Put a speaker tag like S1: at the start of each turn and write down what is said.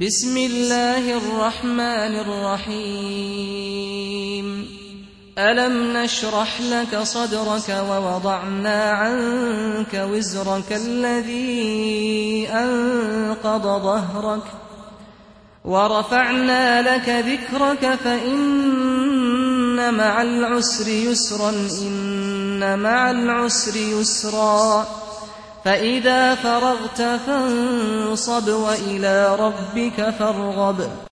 S1: بسم الله الرحمن الرحيم ألم نشرح لك صدرك ووضعنا عنك وزرك الذي أنقض ظهرك ورفعنا لك ذكرك فإن مع العسر يسرا إن مع العسر يسرا فإذا فرغت فانصب وإلى ربك فارغب